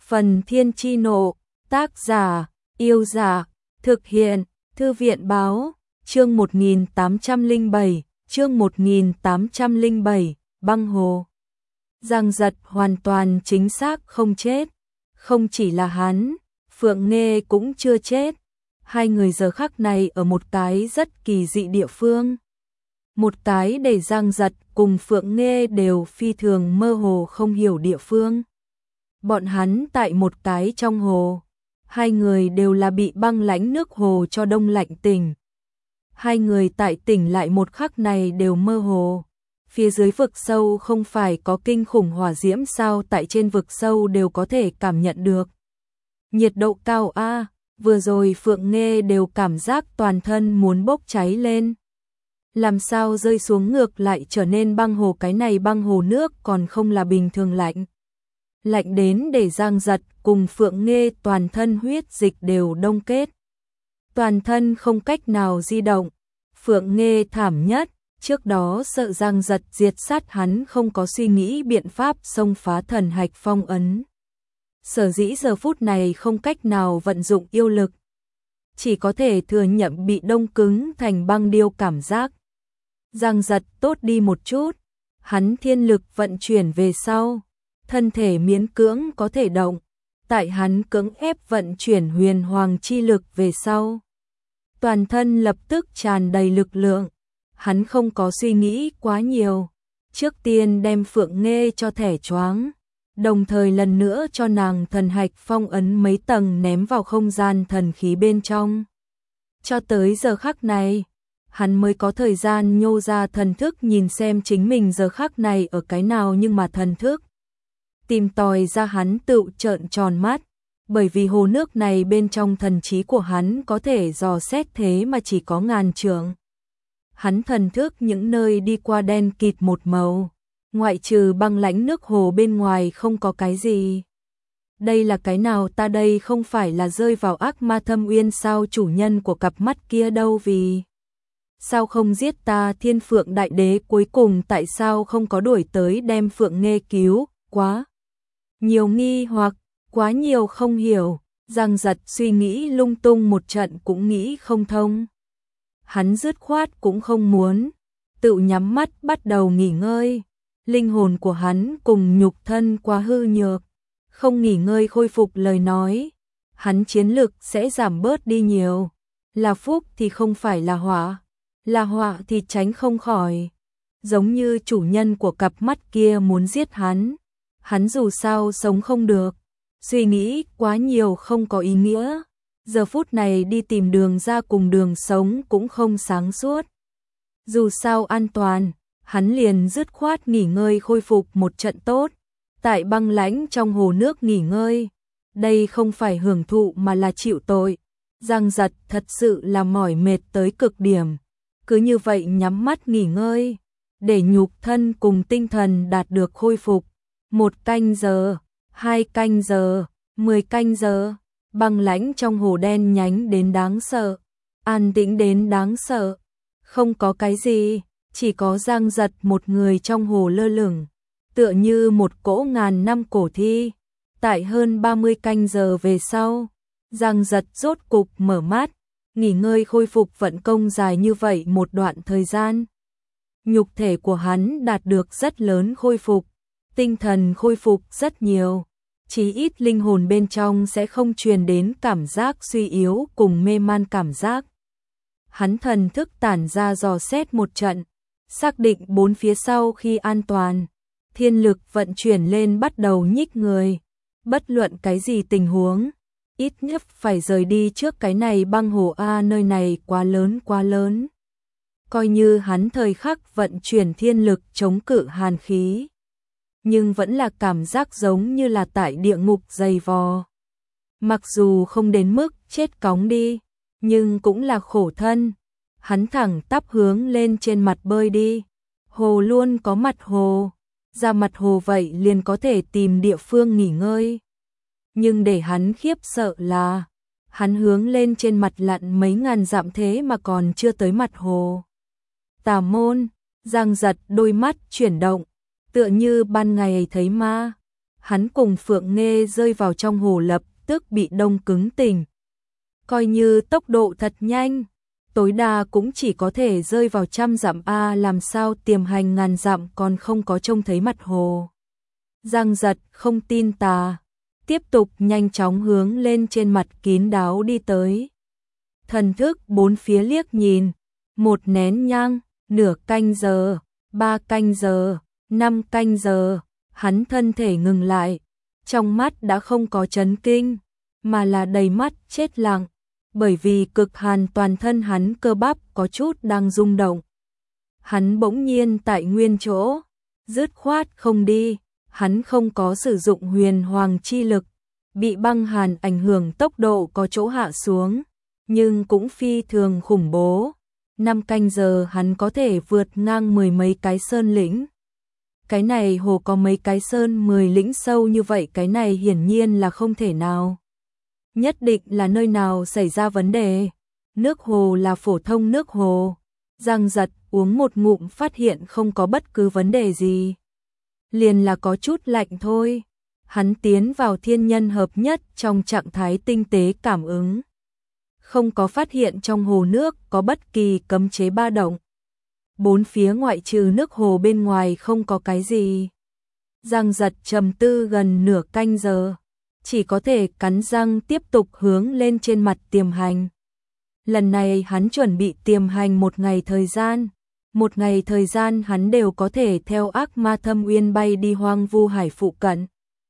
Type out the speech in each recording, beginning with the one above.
Phần Thiên Chi Nộ, tác giả, Yêu Giả, thực hiện, Thư viện Báo, chương 1807, băng hồ. Giang Giật hoàn toàn chính xác không chết, không chỉ là hắn, Phượng Nghê cũng chưa chết. Hai người giờ khắc này ở một cái rất kỳ dị địa phương. Một cái để Giang Giật cùng Phượng Nghê đều phi thường mơ hồ không hiểu địa phương. Bọn hắn tại một cái trong hồ, hai người đều là bị băng lãnh nước hồ cho đông lạnh tỉnh. Hai người tại tỉnh lại một khắc này đều mơ hồ. Phía dưới vực sâu không phải có kinh khủng hỏa diễm sao, tại trên vực sâu đều có thể cảm nhận được. Nhiệt độ cao a, vừa rồi Phượng Nghê đều cảm giác toàn thân muốn bốc cháy lên. Làm sao rơi xuống ngược lại trở nên băng hồ, cái này băng hồ nước còn không là bình thường lạnh. Lạnh đến để Giang Giật cùng Phượng Nghê toàn thân huyết dịch đều đông kết. Toàn thân không cách nào di động. Phượng Nghê thảm nhất, trước đó sợ Giang Giật diệt sát hắn không có suy nghĩ biện pháp xông phá thần hạch phong ấn. Sở dĩ giờ phút này không cách nào vận dụng yêu lực. Chỉ có thể thừa nhận bị đông cứng thành băng điêu cảm giác. Giang Giật tốt đi một chút, hắn thiên lực vận chuyển về sau. Thân thể miễn cưỡng có thể động, tại hắn cưỡng ép vận chuyển huyền hoàng chi lực về sau. Toàn thân lập tức tràn đầy lực lượng, hắn không có suy nghĩ quá nhiều. Trước tiên đem Phượng Nghê cho thẻ choáng, đồng thời lần nữa cho nàng thần hạch phong ấn mấy tầng ném vào không gian thần khí bên trong. Cho tới giờ khắc này, hắn mới có thời gian nhô ra thần thức nhìn xem chính mình giờ khắc này ở cái nào, nhưng mà thần thức tìm tòi ra hắn tự trợn tròn mắt, bởi vì hồ nước này bên trong thần trí của hắn có thể dò xét thế mà chỉ có ngàn trượng. Hắn thần thức những nơi đi qua đen kịt một màu, ngoại trừ băng lãnh nước hồ bên ngoài không có cái gì. Đây là cái nào, ta đây không phải là rơi vào ác ma thâm uyên sao, chủ nhân của cặp mắt kia đâu, vì sao không giết ta, Thiên Phượng Đại Đế cuối cùng tại sao không có đuổi tới đem Phượng Nghê cứu, quá nhiều nghi hoặc, quá nhiều không hiểu. Giang Giật suy nghĩ lung tung một trận cũng nghĩ không thông. Hắn dứt khoát cũng không muốn, tự nhắm mắt bắt đầu nghỉ ngơi. Linh hồn của hắn cùng nhục thân quá hư nhược, không nghỉ ngơi khôi phục lời nói, hắn chiến lực sẽ giảm bớt đi nhiều. Là phúc thì không phải là họa thì tránh không khỏi. Giống như chủ nhân của cặp mắt kia muốn giết hắn dù sao sống không được. Suy nghĩ quá nhiều không có ý nghĩa. Giờ phút này đi tìm đường ra cùng đường sống cũng không sáng suốt. Dù sao an toàn, hắn liền dứt khoát nghỉ ngơi khôi phục một trận tốt. Tại băng lãnh trong hồ nước nghỉ ngơi. Đây không phải hưởng thụ mà là chịu tội. Giang Giật thật sự là mỏi mệt tới cực điểm. Cứ như vậy nhắm mắt nghỉ ngơi, để nhục thân cùng tinh thần đạt được khôi phục. 1 canh giờ, 2 canh giờ, 10 canh giờ, băng lãnh trong hồ đen nhánh đến đáng sợ, an tĩnh đến đáng sợ. Không có cái gì, chỉ có Giang Giật một người trong hồ lơ lửng, tựa như một cỗ ngàn năm cổ thi. Tại hơn 30 canh giờ về sau, Giang Giật rốt cục mở mắt, nghỉ ngơi khôi phục vận công dài như vậy một đoạn thời gian. Nhục thể của hắn đạt được rất lớn khôi phục, tinh thần khôi phục rất nhiều, chí ít linh hồn bên trong sẽ không truyền đến cảm giác suy yếu cùng mê man cảm giác. Hắn thần thức tản ra dò xét một trận, xác định bốn phía sau khi an toàn, thiên lực vận chuyển lên bắt đầu nhích người. Bất luận cái gì tình huống, ít nhất phải rời đi trước cái này băng hồ a, nơi này quá lớn. Coi như hắn thời khắc vận chuyển thiên lực chống cự hàn khí, nhưng vẫn là cảm giác giống như là tại địa ngục dày vò. Mặc dù không đến mức chết cóng đi, nhưng cũng là khổ thân. Hắn thẳng tắp hướng lên trên mặt bơi đi. Hồ luôn có mặt hồ, ra mặt hồ vậy liền có thể tìm địa phương nghỉ ngơi. Nhưng để hắn khiếp sợ là, hắn hướng lên trên mặt lặn mấy ngàn dặm thế mà còn chưa tới mặt hồ. Tà môn, Giang Giật đôi mắt chuyển động, tựa như ban ngày thấy ma. hắn cùng Phượng Nghê rơi vào trong hồ lập tức bị đông cứng tỉnh. Coi như tốc độ thật nhanh, tối đa cũng chỉ có thể rơi vào 100 dặm làm sao tiềm hành ngàn dặm còn không có trông thấy mặt hồ. Giang Giật không tin tà, tiếp tục nhanh chóng hướng lên trên mặt kín đáo đi tới. Thần thức bốn phía liếc nhìn, 1 nén nhang, nửa canh giờ, 3 canh giờ, 5 canh giờ, hắn thân thể ngừng lại, trong mắt đã không có chấn kinh, mà là đầy mắt chết lặng, bởi vì cực hàn toàn thân hắn cơ bắp có chút đang rung động. Hắn bỗng nhiên tại nguyên chỗ, dứt khoát không đi, hắn không có sử dụng huyền hoàng chi lực, bị băng hàn ảnh hưởng tốc độ có chỗ hạ xuống, nhưng cũng phi thường khủng bố. 5 canh giờ hắn có thể vượt ngang 10 mấy cái sơn lĩnh. Cái này hồ có mấy cái sơn 10 lĩnh sâu như vậy, cái này hiển nhiên là không thể nào. Nhất định là nơi nào xảy ra vấn đề. Nước hồ là phổ thông nước hồ. Giang Giật uống một ngụm phát hiện không có bất cứ vấn đề gì. Liền là có chút lạnh thôi. Hắn tiến vào thiên nhân hợp nhất trong trạng thái tinh tế cảm ứng. Không có phát hiện trong hồ nước có bất kỳ cấm chế ba động. Bốn phía ngoại trừ nước hồ bên ngoài không có cái gì. Giang Giật trầm tư gần nửa canh giờ, chỉ có thể cắn răng tiếp tục hướng lên trên mặt tiềm hành. Lần này hắn chuẩn bị tiềm hành 1 ngày thời gian. 1 ngày thời gian hắn đều có thể theo ác ma thâm uyên bay đi hoang vu hải phụ cận.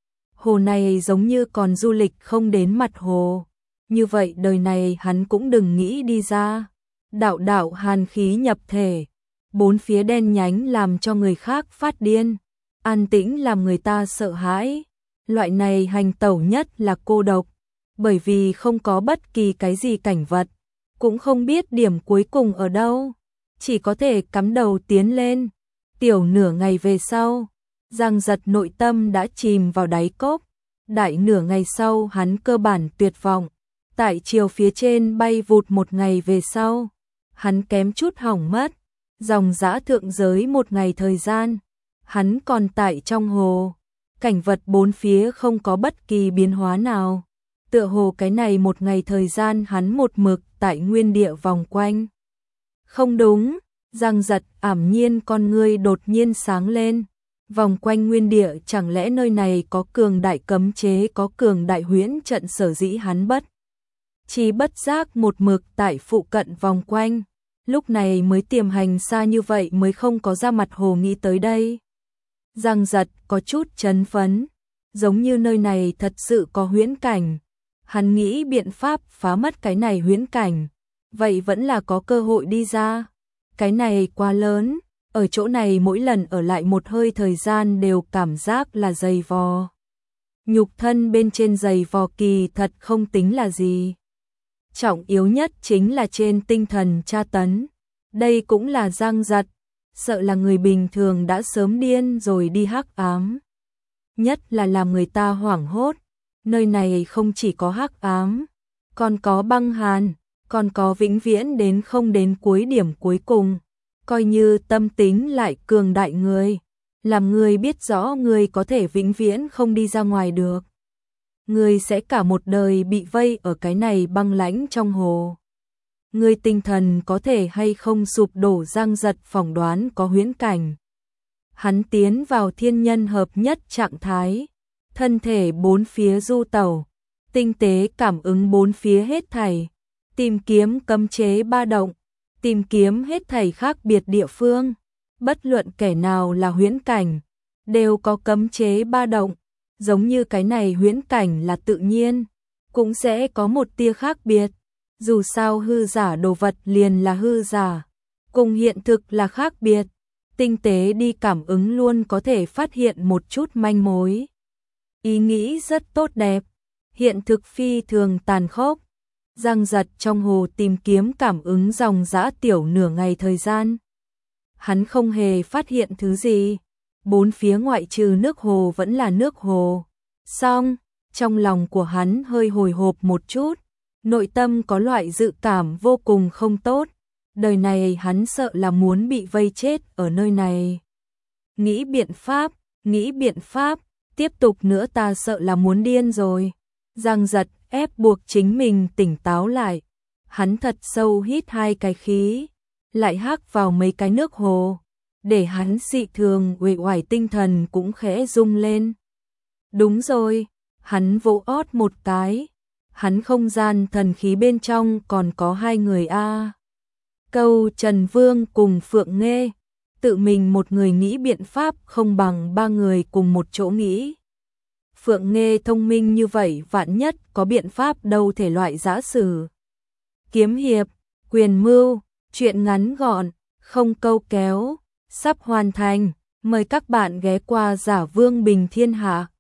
Hồ này giống như còn du lịch không đến mặt hồ. Như vậy đời này hắn cũng đừng nghĩ đi ra. Đạo đạo hàn khí nhập thể. Bốn phía đen nhánh làm cho người khác phát điên. An tĩnh làm người ta sợ hãi. Loại này hành tẩu nhất là cô độc. Bởi vì không có bất kỳ cái gì cảnh vật. Cũng không biết điểm cuối cùng ở đâu. Chỉ có thể cắm đầu tiến lên. Tiểu nửa ngày về sau, Giang Giật nội tâm đã chìm vào đáy cốc. Đại nửa ngày sau hắn cơ bản tuyệt vọng. Tại chiều phía trên bay vụt 1 ngày về sau, hắn kém chút hỏng mất. Dòng dã thượng giới 1 ngày thời gian, hắn còn tại trong hồ. Cảnh vật bốn phía không có bất kỳ biến hóa nào. Tựa hồ cái này 1 ngày thời gian hắn một mực tại nguyên địa vòng quanh. Không đúng, Giang Giật ảm nhiên con ngươi đột nhiên sáng lên. Vòng quanh nguyên địa chẳng lẽ nơi này có cường đại cấm chế, có cường đại huyễn trận, sở dĩ hắn chỉ bất giác một mực tại phụ cận vòng quanh. Lúc này mới tiềm hành xa như vậy mới không có ra mặt hồ nghĩ tới đây. Giang Giật có chút chấn phấn, giống như nơi này thật sự có huyễn cảnh. Hắn nghĩ biện pháp phá mất cái này huyễn cảnh, vậy vẫn là có cơ hội đi ra. Cái này quá lớn, ở chỗ này mỗi lần ở lại một hơi thời gian đều cảm giác là dày vò. Nhục thân bên trên dày vò kỳ thật không tính là gì. Trọng yếu nhất chính là trên tinh thần tra tấn. Đây cũng là Giang Giật, sợ là người bình thường đã sớm điên rồi đi hắc ám. Nhất là làm người ta hoảng hốt, nơi này không chỉ có hắc ám, còn có băng hàn, còn có vĩnh viễn đến không đến cuối điểm cuối cùng. Coi như tâm tính lại cường đại người, làm người biết rõ người có thể vĩnh viễn không đi ra ngoài được. Người sẽ cả một đời bị vây ở cái này băng lãnh trong hồ. Người tinh thần có thể hay không sụp đổ. Giang Giật phỏng đoán có huyễn cảnh. Hắn tiến vào thiên nhân hợp nhất trạng thái, thân thể bốn phía du tẩu, tinh tế cảm ứng bốn phía hết thảy, tìm kiếm cấm chế ba động, tìm kiếm hết thảy khác biệt địa phương. Bất luận kẻ nào là huyễn cảnh, đều có cấm chế ba động. Giống như cái này huyễn cảnh là tự nhiên, cũng sẽ có một tia khác biệt. Dù sao hư giả đồ vật liền là hư giả, cùng hiện thực là khác biệt. Tinh tế đi cảm ứng luôn có thể phát hiện một chút manh mối. Ý nghĩ rất tốt đẹp, hiện thực phi thường tàn khốc. Giang Giật trong hồ tìm kiếm cảm ứng dòng dã tiểu nửa ngày thời gian. Hắn không hề phát hiện thứ gì. Bốn phía ngoại trừ nước hồ vẫn là nước hồ. Xong, trong lòng của hắn hơi hồi hộp một chút. Nội tâm có loại dự cảm vô cùng không tốt. Đời này hắn sợ là muốn bị vây chết ở nơi này. Nghĩ biện pháp, Tiếp tục nữa ta sợ là muốn điên rồi. Giang Giật ép buộc chính mình tỉnh táo lại. Hắn thật sâu hít 2 cái khí, lại hác vào mấy cái nước hồ, để hắn dị thường uể oải tinh thần cũng khẽ rung lên. Đúng rồi, hắn vỗ ót một cái. Hắn không gian thần khí bên trong còn có 2 người a. Câu Trần Vương cùng Phượng Nghê, tự mình một người nghĩ biện pháp không bằng 3 người cùng một chỗ nghĩ. Phượng Nghê thông minh như vậy, vạn nhất có biện pháp đâu thể loại giã sử. Kiếm hiệp, quyền mưu, chuyện ngắn gọn, không câu kéo, sắp hoàn thành. Mời các bạn ghé qua Giả Vương Bình Thiên Hạ.